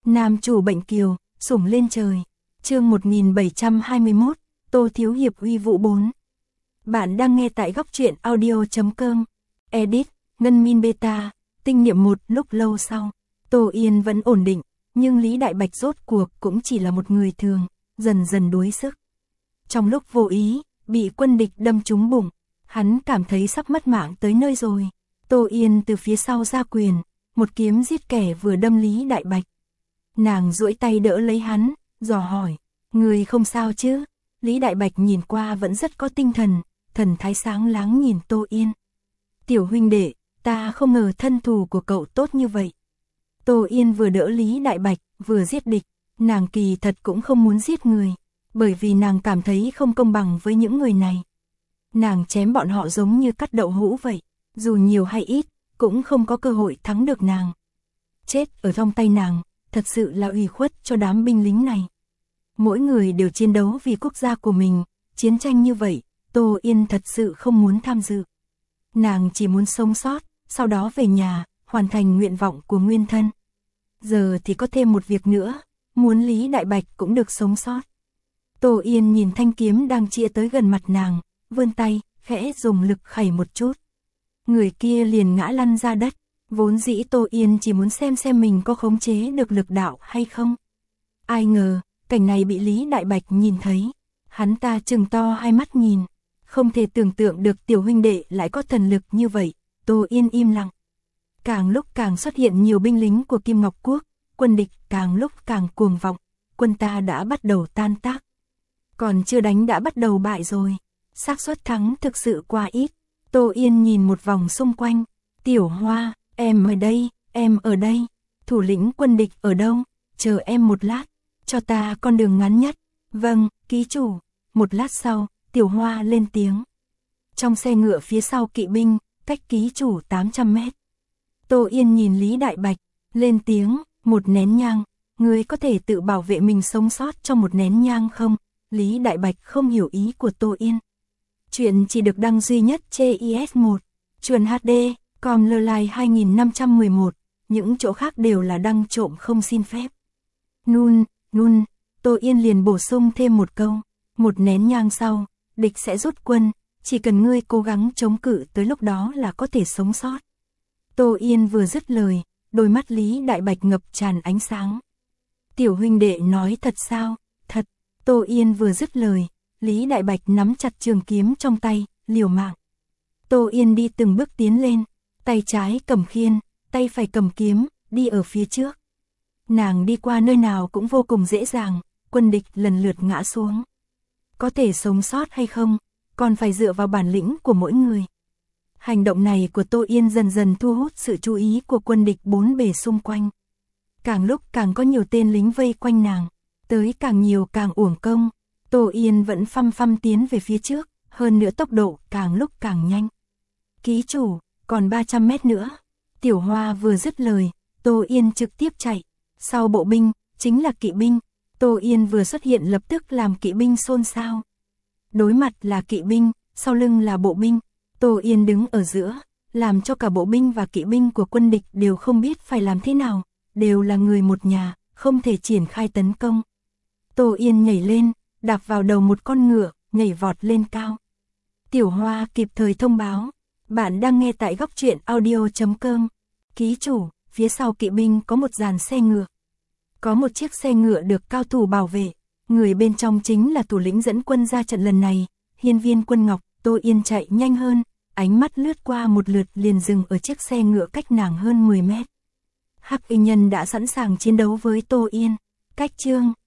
Nam chủ bệnh kiều, sủng lên trời. Chương 1721, Tô Thiếu Hiệp uy vũ 4. Bạn đang nghe tại góc truyện audio.com. Edit, Ngân Min Beta, tinh niệm một. Lúc lâu sau, Tô Yên vẫn ổn định, nhưng Lý Đại Bạch rốt cuộc cũng chỉ là một người thường, dần dần đuối sức. Trong lúc vô ý, bị quân địch đâm trúng bụng, hắn cảm thấy sắp mất mạng tới nơi rồi. Tô Yên từ phía sau ra quyền, một kiếm giết kẻ vừa đâm Lý Đại Bạch. Nàng duỗi tay đỡ lấy hắn, dò hỏi, người không sao chứ? Lý Đại Bạch nhìn qua vẫn rất có tinh thần, thần thái sáng láng nhìn Tô Yên. Tiểu huynh đệ, ta không ngờ thân thủ của cậu tốt như vậy. Tô Yên vừa đỡ Lý Đại Bạch, vừa giết địch, nàng kỳ thật cũng không muốn giết người, bởi vì nàng cảm thấy không công bằng với những người này. Nàng chém bọn họ giống như cắt đậu hũ vậy, dù nhiều hay ít, cũng không có cơ hội thắng được nàng. Chết ở trong tay nàng, thật sự là ủy khuất cho đám binh lính này. Mỗi người đều chiến đấu vì quốc gia của mình, chiến tranh như vậy, Tô Yên thật sự không muốn tham dự. Nàng chỉ muốn sống sót, sau đó về nhà, hoàn thành nguyện vọng của nguyên thân. Giờ thì có thêm một việc nữa, muốn Lý Đại Bạch cũng được sống sót. Tô Yên nhìn thanh kiếm đang chĩa tới gần mặt nàng, vươn tay, khẽ dùng lực khẩy một chút. Người kia liền ngã lăn ra đất, vốn dĩ Tô Yên chỉ muốn xem mình có khống chế được lực đạo hay không. Ai ngờ, cảnh này bị Lý Đại Bạch nhìn thấy, hắn ta trừng to hai mắt nhìn, không thể tưởng tượng được tiểu huynh đệ lại có thần lực như vậy. Tô Yên im lặng. Càng lúc càng xuất hiện nhiều binh lính của Kim Ngọc Quốc, quân địch càng lúc càng cuồng vọng, quân ta đã bắt đầu tan tác. Còn chưa đánh đã bắt đầu bại rồi, xác suất thắng thực sự quá ít. Tô Yên nhìn một vòng xung quanh, Tiểu Hoa, em ở đây, em ở đây, thủ lĩnh quân địch ở đâu, chờ em một lát, cho ta con đường ngắn nhất. Vâng, ký chủ. Một lát sau, Tiểu Hoa lên tiếng. Trong xe ngựa phía sau kỵ binh, cách ký chủ 800 mét. Tô Yên nhìn Lý Đại Bạch, lên tiếng, một nén nhang, người có thể tự bảo vệ mình sống sót trong một nén nhang không? Lý Đại Bạch không hiểu ý của Tô Yên. Chuyện chỉ được đăng duy nhất trên IS1, Chuồn HD, com Lơ 2511, những chỗ khác đều là đăng trộm không xin phép. Nun, Tô Yên liền bổ sung thêm một câu, một nén nhang sau, địch sẽ rút quân, chỉ cần ngươi cố gắng chống cự tới lúc đó là có thể sống sót. Tô Yên vừa dứt lời, đôi mắt Lý Đại Bạch ngập tràn ánh sáng. Tiểu huynh đệ nói thật sao? Thật. Tô Yên vừa dứt lời, Lý Đại Bạch nắm chặt trường kiếm trong tay, liều mạng. Tô Yên đi từng bước tiến lên, tay trái cầm khiên, tay phải cầm kiếm, đi ở phía trước. Nàng đi qua nơi nào cũng vô cùng dễ dàng, quân địch lần lượt ngã xuống. Có thể sống sót hay không, còn phải dựa vào bản lĩnh của mỗi người. Hành động này của Tô Yên dần dần thu hút sự chú ý của quân địch bốn bề xung quanh. Càng lúc càng có nhiều tên lính vây quanh nàng, tới càng nhiều càng uổng công. Tô Yên vẫn phăm tiến về phía trước, hơn nữa tốc độ càng lúc càng nhanh. Ký chủ, còn 300 mét nữa. Tiểu Hoa vừa dứt lời, Tô Yên trực tiếp chạy. Sau bộ binh, chính là kỵ binh. Tô Yên vừa xuất hiện lập tức làm kỵ binh xôn xao. Đối mặt là kỵ binh, sau lưng là bộ binh. Tô Yên đứng ở giữa, làm cho cả bộ binh và kỵ binh của quân địch đều không biết phải làm thế nào. Đều là người một nhà, không thể triển khai tấn công. Tô Yên nhảy lên, đạp vào đầu một con ngựa, nhảy vọt lên cao. Tiểu Hoa kịp thời thông báo, bạn đang nghe tại góc truyện audio.com. Ký chủ, phía sau kỵ binh có một dàn xe ngựa. Có một chiếc xe ngựa được cao thủ bảo vệ, người bên trong chính là thủ lĩnh dẫn quân ra trận lần này, Hiên Viên Quân Ngọc. Tô Yên chạy nhanh hơn, ánh mắt lướt qua một lượt liền dừng ở chiếc xe ngựa cách nàng hơn 10 mét. Hắc Y Nhân đã sẵn sàng chiến đấu với Tô Yên. Cách chương